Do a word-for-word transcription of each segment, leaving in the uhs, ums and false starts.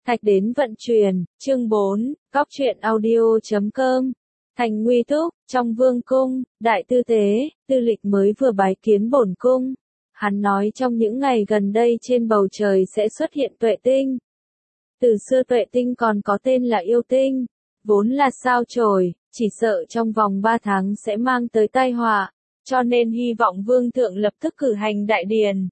Thạch đến vận chuyển, chương bốn, góc truyện audio chấm com. Thành Nguy Túc, trong vương cung, đại tư tế, tư lịch mới vừa bái kiến bổn cung. Hắn nói trong những ngày gần đây trên bầu trời sẽ xuất hiện tuệ tinh. Từ xưa tuệ tinh còn có tên là yêu tinh, vốn là sao chổi, chỉ sợ trong vòng ba tháng sẽ mang tới tai họa, cho nên hy vọng vương thượng lập tức cử hành đại điền.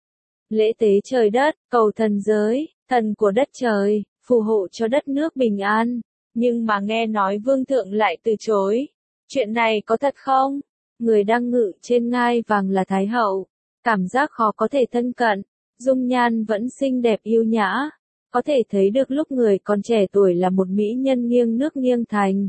Lễ tế trời đất, cầu thần giới, thần của đất trời, phù hộ cho đất nước bình an. Nhưng mà nghe nói vương thượng lại từ chối. Chuyện này có thật không? Người đang ngự trên ngai vàng là Thái hậu. Cảm giác khó có thể thân cận. Dung nhan vẫn xinh đẹp yêu nhã. Có thể thấy được lúc người còn trẻ tuổi là một mỹ nhân nghiêng nước nghiêng thành.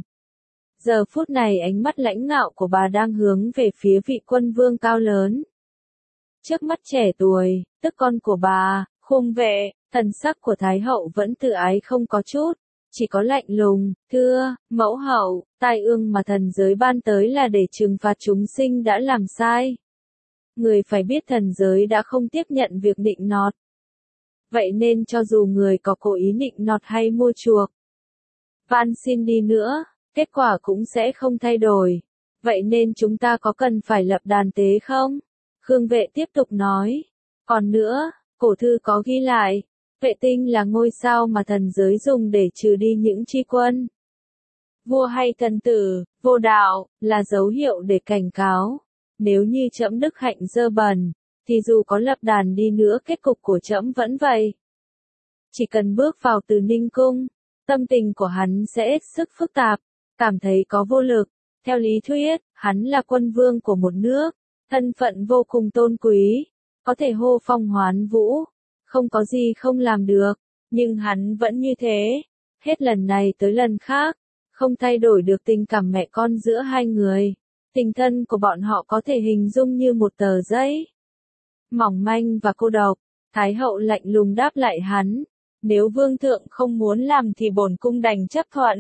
Giờ phút này ánh mắt lãnh ngạo của bà đang hướng về phía vị quân vương cao lớn. Trước mắt trẻ tuổi, tức con của bà, Khung Vệ, thần sắc của Thái hậu vẫn tự ái không có chút, chỉ có lạnh lùng, thưa, mẫu hậu, tai ương mà thần giới ban tới là để trừng phạt chúng sinh đã làm sai. Người phải biết thần giới đã không tiếp nhận việc nịnh nọt. Vậy nên cho dù người có cố ý nịnh nọt hay mua chuộc, van xin đi nữa, kết quả cũng sẽ không thay đổi. Vậy nên chúng ta có cần phải lập đàn tế không? Khương Vệ tiếp tục nói. Còn nữa, cổ thư có ghi lại, vệ tinh là ngôi sao mà thần giới dùng để trừ đi những tri quân. Vua hay thần tử, vô đạo, là dấu hiệu để cảnh cáo. Nếu như trẫm đức hạnh dơ bẩn, thì dù có lập đàn đi nữa kết cục của trẫm vẫn vậy. Chỉ cần bước vào Từ Ninh Cung, tâm tình của hắn sẽ hết sức phức tạp, cảm thấy có vô lực. Theo lý thuyết, hắn là quân vương của một nước, thân phận vô cùng tôn quý, có thể hô phong hoán vũ, không có gì không làm được, nhưng hắn vẫn như thế, hết lần này tới lần khác, không thay đổi được tình cảm mẹ con giữa hai người. Tình thân của bọn họ có thể hình dung như một tờ giấy, mỏng manh và cô độc. Thái hậu lạnh lùng đáp lại hắn, nếu vương thượng không muốn làm thì bổn cung đành chấp thuận.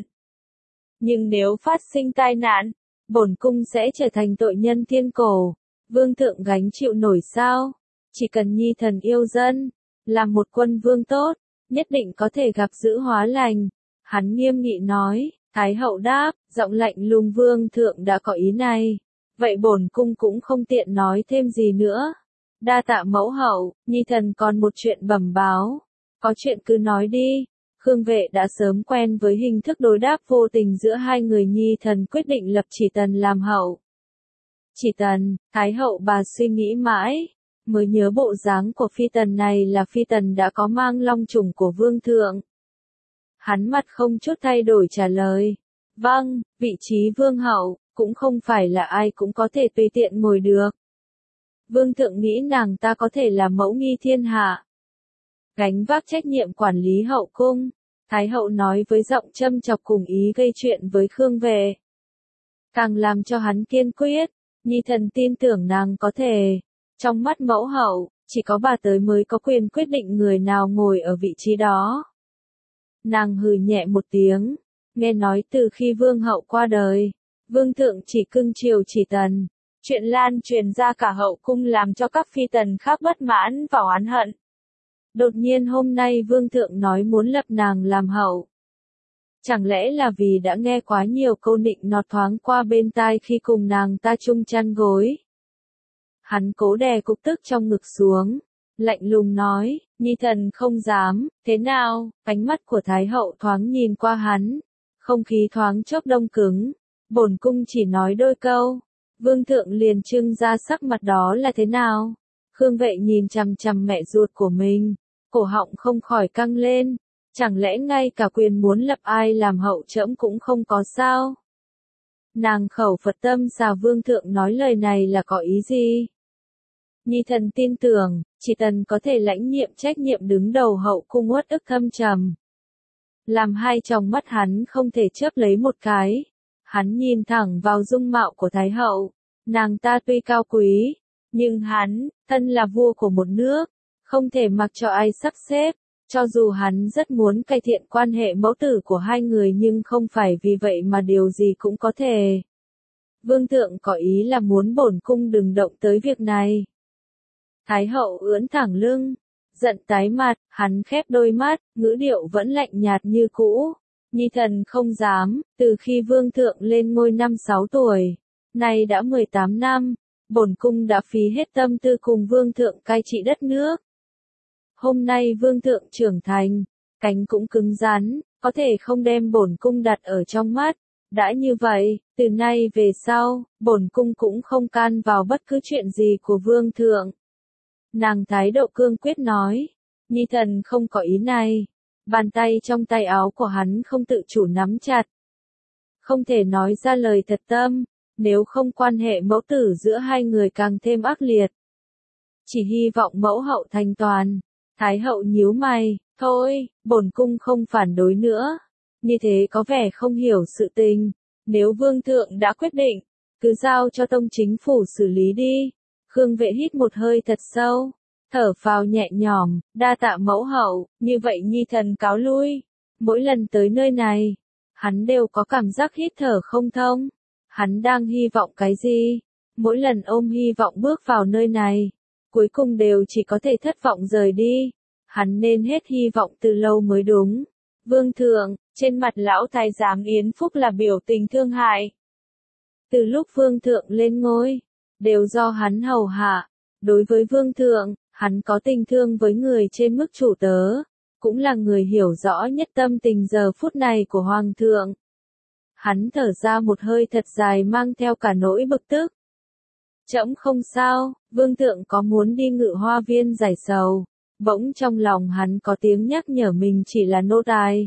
Nhưng nếu phát sinh tai nạn, bổn cung sẽ trở thành tội nhân thiên cổ. Vương thượng gánh chịu nổi sao? Chỉ cần nhi thần yêu dân, làm một quân vương tốt, nhất định có thể gặp dữ hóa lành. Hắn nghiêm nghị nói. Thái hậu đáp, giọng lạnh lùng vương thượng đã có ý này. Vậy bổn cung cũng không tiện nói thêm gì nữa. Đa tạ mẫu hậu, nhi thần còn một chuyện bẩm báo. Có chuyện cứ nói đi. Khương Vệ đã sớm quen với hình thức đối đáp vô tình giữa hai người, nhi thần quyết định lập Chỉ Tần làm hậu. Chỉ Tần, Thái hậu bà suy nghĩ mãi, mới nhớ bộ dáng của phi tần này là phi tần đã có mang long chủng của vương thượng. Hắn mặt không chút thay đổi trả lời. Vâng, vị trí vương hậu, cũng không phải là ai cũng có thể tùy tiện ngồi được. Vương thượng nghĩ nàng ta có thể là mẫu nghi thiên hạ, gánh vác trách nhiệm quản lý hậu cung. Thái hậu nói với giọng châm chọc cùng ý gây chuyện với Khương Vệ. Càng làm cho hắn kiên quyết, nhi thần tin tưởng nàng có thể. Trong mắt mẫu hậu, chỉ có bà tới mới có quyền quyết định người nào ngồi ở vị trí đó. Nàng hừ nhẹ một tiếng, nghe nói từ khi vương hậu qua đời, vương thượng chỉ cưng chiều Chỉ Tần. Chuyện lan truyền ra cả hậu cung làm cho các phi tần khác bất mãn và oán hận. Đột nhiên hôm nay vương thượng nói muốn lập nàng làm hậu. Chẳng lẽ là vì đã nghe quá nhiều câu nịnh nọt thoáng qua bên tai khi cùng nàng ta chung chăn gối. Hắn cố đè cục tức trong ngực xuống, lạnh lùng nói, nhi thần không dám. Thế nào? Ánh mắt của Thái hậu thoáng nhìn qua hắn, không khí thoáng chốc đông cứng. Bổn cung chỉ nói đôi câu, vương thượng liền trưng ra sắc mặt đó là thế nào? Khương Vệ nhìn chằm chằm mẹ ruột của mình, cổ họng không khỏi căng lên. Chẳng lẽ ngay cả quyền muốn lập ai làm hậu trẫm cũng không có sao? Nàng khẩu Phật tâm xà vương thượng nói lời này là có ý gì? Nhi thần tin tưởng, Chỉ Tần có thể lãnh nhiệm trách nhiệm đứng đầu hậu cung uất ức thâm trầm. Làm hai tròng mắt hắn không thể chớp lấy một cái. Hắn nhìn thẳng vào dung mạo của Thái hậu. Nàng ta tuy cao quý, nhưng hắn, thân là vua của một nước, không thể mặc cho ai sắp xếp. Cho dù hắn rất muốn cải thiện quan hệ mẫu tử của hai người nhưng không phải vì vậy mà điều gì cũng có thể. Vương thượng có ý là muốn bổn cung đừng động tới việc này. Thái hậu ưỡn thẳng lưng, giận tái mặt, hắn khép đôi mắt, ngữ điệu vẫn lạnh nhạt như cũ. Nhi thần không dám, từ khi vương thượng lên ngôi năm sáu tuổi, nay đã mười tám năm, bổn cung đã phí hết tâm tư cùng vương thượng cai trị đất nước. Hôm nay vương thượng trưởng thành, cánh cũng cứng rắn, có thể không đem bổn cung đặt ở trong mắt. Đã như vậy, từ nay về sau, bổn cung cũng không can vào bất cứ chuyện gì của vương thượng. Nàng thái độ cương quyết nói, Nhi thần không có ý này. Bàn tay trong tay áo của hắn không tự chủ nắm chặt. Không thể nói ra lời thật tâm, nếu không quan hệ mẫu tử giữa hai người càng thêm ác liệt. Chỉ hy vọng mẫu hậu thành toàn. Thái hậu nhíu mày, thôi, bổn cung không phản đối nữa. Như thế có vẻ không hiểu sự tình. Nếu vương thượng đã quyết định, cứ giao cho tông chính phủ xử lý đi. Khương Vệ hít một hơi thật sâu, thở phào nhẹ nhõm, đa tạ mẫu hậu, như vậy nhi thần cáo lui. Mỗi lần tới nơi này, hắn đều có cảm giác hít thở không thông. Hắn đang hy vọng cái gì? Mỗi lần ôm hy vọng bước vào nơi này, cuối cùng đều chỉ có thể thất vọng rời đi. Hắn nên hết hy vọng từ lâu mới đúng. Vương thượng, trên mặt lão thái giám Yến Phúc là biểu tình thương hại. Từ lúc vương thượng lên ngôi, đều do hắn hầu hạ. Đối với vương thượng, hắn có tình thương với người trên mức chủ tớ, cũng là người hiểu rõ nhất tâm tình giờ phút này của hoàng thượng. Hắn thở ra một hơi thật dài mang theo cả nỗi bực tức. Trẫm không sao, vương thượng có muốn đi Ngự Hoa Viên giải sầu. Bỗng trong lòng hắn có tiếng nhắc nhở mình chỉ là nô tài.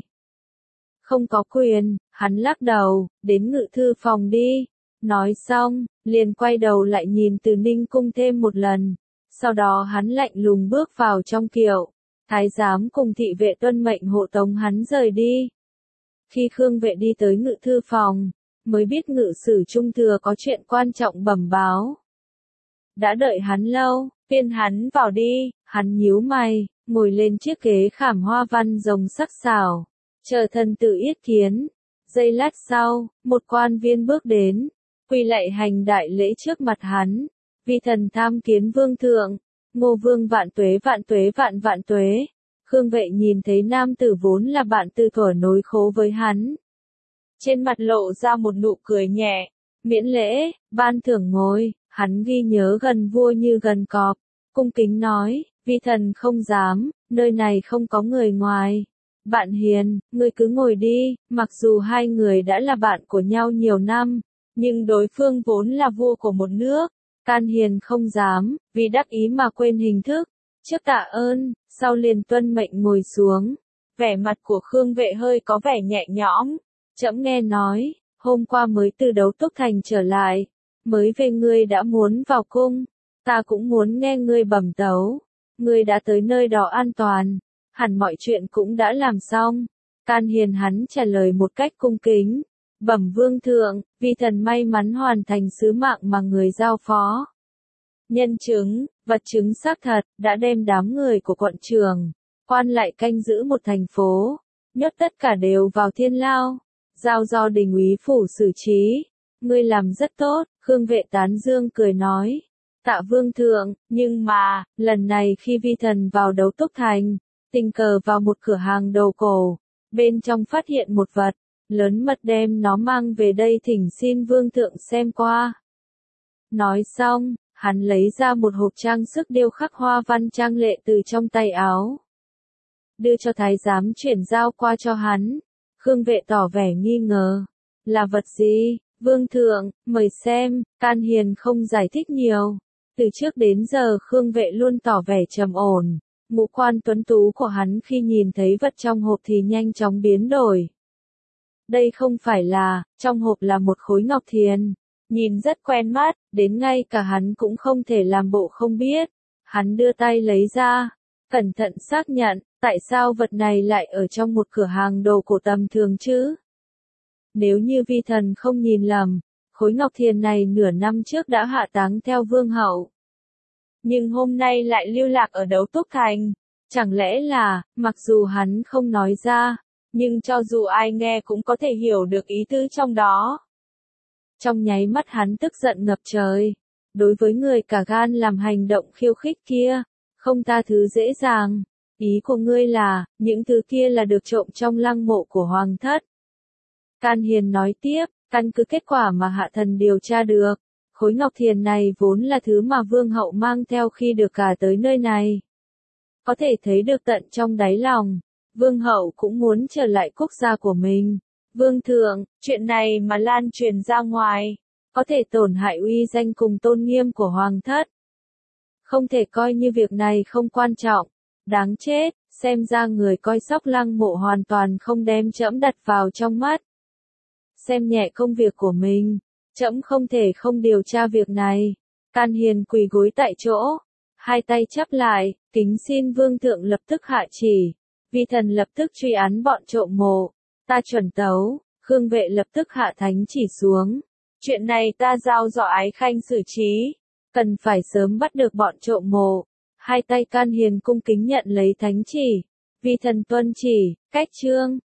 Không có quyền, hắn lắc đầu, đến ngự thư phòng đi. Nói xong, liền quay đầu lại nhìn Từ Ninh cung thêm một lần. Sau đó hắn lạnh lùng bước vào trong kiệu. Thái giám cùng thị vệ tuân mệnh hộ tống hắn rời đi. Khi Khương Vệ đi tới ngự thư phòng, mới biết ngự sử trung thừa có chuyện quan trọng bẩm báo. Đã đợi hắn lâu, phiên hắn vào đi, hắn nhíu mày, ngồi lên chiếc ghế khảm hoa văn rồng sắc sảo, chờ thần tử yết kiến. Giây lát sau, một quan viên bước đến, quỳ lạy hành đại lễ trước mặt hắn. Vi thần tham kiến vương thượng, Ngô vương vạn tuế vạn tuế vạn vạn tuế. Khương Vệ nhìn thấy nam tử vốn là bạn từ thuở nối khố với hắn. Trên mặt lộ ra một nụ cười nhẹ, miễn lễ, ban thưởng ngồi, hắn ghi nhớ gần vua như gần cọp, cung kính nói, vi thần không dám, nơi này không có người ngoài. Bạn hiền, ngươi cứ ngồi đi, mặc dù hai người đã là bạn của nhau nhiều năm, nhưng đối phương vốn là vua của một nước, can hiền không dám, vì đắc ý mà quên hình thức. Trước tạ ơn, sau liền tuân mệnh ngồi xuống. Vẻ mặt của Khương Vệ hơi có vẻ nhẹ nhõm. Trẫm nghe nói, hôm qua mới từ Đấu Túc Thành trở lại, mới về ngươi đã muốn vào cung, ta cũng muốn nghe ngươi bẩm tấu. Ngươi đã tới nơi đó an toàn, hẳn mọi chuyện cũng đã làm xong. Can hiền hắn trả lời một cách cung kính. Bẩm vương thượng, vi thần may mắn hoàn thành sứ mạng mà người giao phó. Nhân chứng, vật chứng xác thật, đã đem đám người của quận trường, quan lại canh giữ một thành phố, nhốt tất cả đều vào thiên lao, giao do đình úy phủ xử trí. Ngươi làm rất tốt, Khương Vệ tán dương cười nói. Tạ vương thượng, nhưng mà, lần này khi vi thần vào Đấu Túc Thành, tình cờ vào một cửa hàng đồ cổ, bên trong phát hiện một vật, lớn mật đem nó mang về đây thỉnh xin vương thượng xem qua. Nói xong, hắn lấy ra một hộp trang sức điêu khắc hoa văn trang lệ từ trong tay áo, đưa cho thái giám chuyển giao qua cho hắn. Khương Vệ tỏ vẻ nghi ngờ, là vật gì? Vương thượng, mời xem. Can hiền không giải thích nhiều. Từ trước đến giờ Khương Vệ luôn tỏ vẻ trầm ổn. Ngũ quan tuấn tú của hắn khi nhìn thấy vật trong hộp thì nhanh chóng biến đổi. Đây không phải là, trong hộp là một khối ngọc thiền. Nhìn rất quen mắt, đến ngay cả hắn cũng không thể làm bộ không biết. Hắn đưa tay lấy ra, cẩn thận xác nhận, tại sao vật này lại ở trong một cửa hàng đồ cổ tầm thường chứ? Nếu như vi thần không nhìn lầm, khối ngọc thiền này nửa năm trước đã hạ táng theo vương hậu. Nhưng hôm nay lại lưu lạc ở Đấu Túc Thành. Chẳng lẽ là, mặc dù hắn không nói ra, nhưng cho dù ai nghe cũng có thể hiểu được ý tứ trong đó. Trong nháy mắt hắn tức giận ngập trời. Đối với người cả gan làm hành động khiêu khích kia, không tha thứ dễ dàng. Ý của ngươi là, những thứ kia là được trộm trong lăng mộ của hoàng thất. Can Hiền nói tiếp, căn cứ kết quả mà hạ thần điều tra được, khối ngọc thiền này vốn là thứ mà vương hậu mang theo khi được gả tới nơi này. Có thể thấy được tận trong đáy lòng, vương hậu cũng muốn trở lại quốc gia của mình. Vương thượng, chuyện này mà lan truyền ra ngoài, có thể tổn hại uy danh cùng tôn nghiêm của hoàng thất. Không thể coi như việc này không quan trọng. Đáng chết, xem ra người coi sóc lăng mộ hoàn toàn không đem trẫm đặt vào trong mắt. Xem nhẹ công việc của mình, trẫm không thể không điều tra việc này. Can Hiền quỳ gối tại chỗ, hai tay chắp lại, kính xin vương thượng lập tức hạ chỉ. Vi thần lập tức truy án bọn trộm mộ, ta chuẩn tấu. Khương Vệ lập tức hạ thánh chỉ xuống. Chuyện này ta giao cho Ái Khanh xử trí, cần phải sớm bắt được bọn trộm mộ. Hai tay Can Hiền cung kính nhận lấy thánh chỉ. Vi thần tuân chỉ, cách chương.